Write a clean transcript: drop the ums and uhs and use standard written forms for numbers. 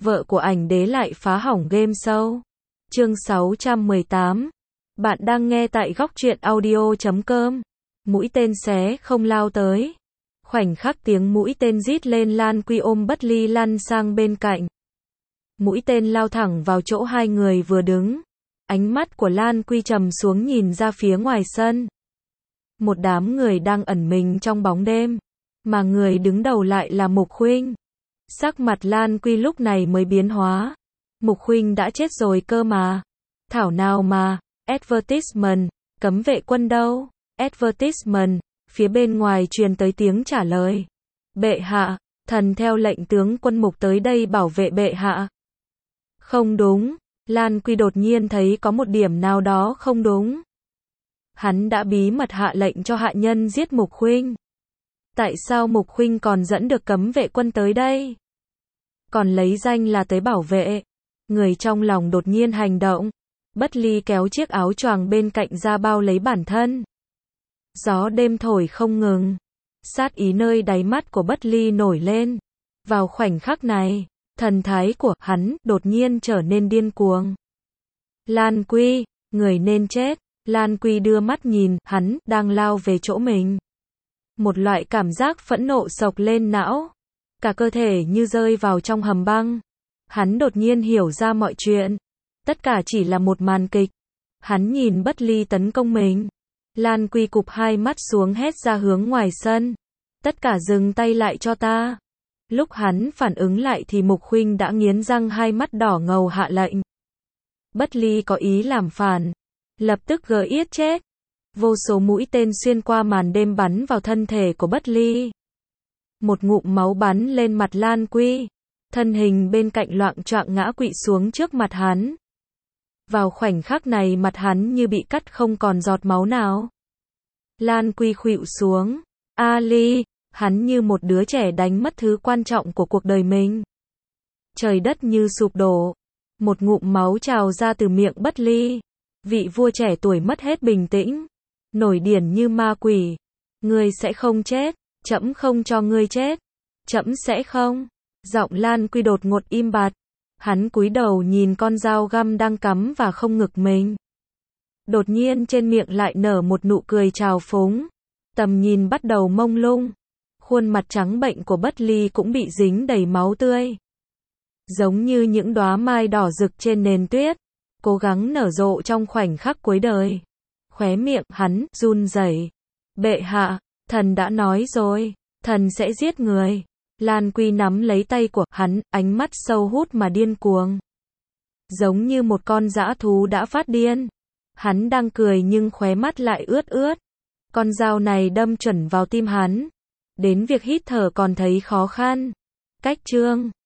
vợ của ảnh đế lại phá hỏng game show. Chương 618. Bạn đang nghe tại góc truyện audio.com. Mũi tên xé không lao tới. Khoảnh khắc tiếng mũi tên rít lên, Lan Quy ôm Bất Ly lăn sang bên cạnh. Mũi tên lao thẳng vào chỗ hai người vừa đứng. Ánh mắt của Lan Quy trầm xuống, nhìn ra phía ngoài sân. Một đám người đang ẩn mình trong bóng đêm, mà người đứng đầu lại là Mục Khuynh. Sắc mặt Lan Quy lúc này mới biến hóa. Mục Khuynh đã chết rồi cơ mà. Thảo nào mà, advertisement, cấm vệ quân đâu? Advertisement, phía bên ngoài truyền tới tiếng trả lời. Bệ hạ, thần theo lệnh tướng quân Mục tới đây bảo vệ bệ hạ. Không đúng, Lan Quy đột nhiên thấy có một điểm nào đó không đúng. Hắn đã bí mật hạ lệnh cho hạ nhân giết Mục Khuynh. Tại sao Mục Khuynh còn dẫn được cấm vệ quân tới đây? Còn lấy danh là tới bảo vệ. Người trong lòng đột nhiên hành động. Bất Ly kéo chiếc áo choàng bên cạnh ra bao lấy bản thân. Gió đêm thổi không ngừng. Sát ý nơi đáy mắt của Bất Ly nổi lên. Vào khoảnh khắc này, thần thái của hắn đột nhiên trở nên điên cuồng. Lan Quy, người nên chết. Lan Quy đưa mắt nhìn, hắn đang lao về chỗ mình. Một loại cảm giác phẫn nộ xộc lên não. Cả cơ thể như rơi vào trong hầm băng. Hắn đột nhiên hiểu ra mọi chuyện. Tất cả chỉ là một màn kịch. Hắn nhìn Bất Ly tấn công mình. Lan Quy cụp hai mắt xuống, hét ra hướng ngoài sân. Tất cả dừng tay lại cho ta. Lúc hắn phản ứng lại thì Mục Khuynh đã nghiến răng, hai mắt đỏ ngầu hạ lệnh. Bất Ly có ý làm phản. Lập tức gỡ yết chết. Vô số mũi tên xuyên qua màn đêm bắn vào thân thể của Bất Ly. Một ngụm máu bắn lên mặt Lan Quy. Thân hình bên cạnh loạng choạng ngã quỵ xuống trước mặt hắn. Vào khoảnh khắc này mặt hắn như bị cắt, không còn giọt máu nào. Lan Quy khuỵu xuống. Ali, hắn như một đứa trẻ đánh mất thứ quan trọng của cuộc đời mình. Trời đất như sụp đổ. Một ngụm máu trào ra từ miệng Bất Ly. Vị vua trẻ tuổi mất hết bình tĩnh. Nổi điên như ma quỷ. Ngươi sẽ không chết. Trẫm không cho ngươi chết. Trẫm sẽ không. Giọng Lan Quy đột ngột im bặt. Hắn cúi đầu nhìn con dao găm đang cắm vào không ngực mình. Đột nhiên trên miệng lại nở một nụ cười trào phúng. Tầm nhìn bắt đầu mông lung. Khuôn mặt trắng bệnh của Bất Ly cũng bị dính đầy máu tươi. Giống như những đóa mai đỏ rực trên nền tuyết. Cố gắng nở rộ trong khoảnh khắc cuối đời. Khóe miệng hắn run rẩy. Bệ hạ, thần đã nói rồi, thần sẽ giết người. Lan Quy nắm lấy tay của hắn, ánh mắt sâu hút mà điên cuồng. Giống như một con dã thú đã phát điên. Hắn đang cười nhưng khóe mắt lại ướt ướt. Con dao này đâm chuẩn vào tim hắn. Đến việc hít thở còn thấy khó khăn. Cách chương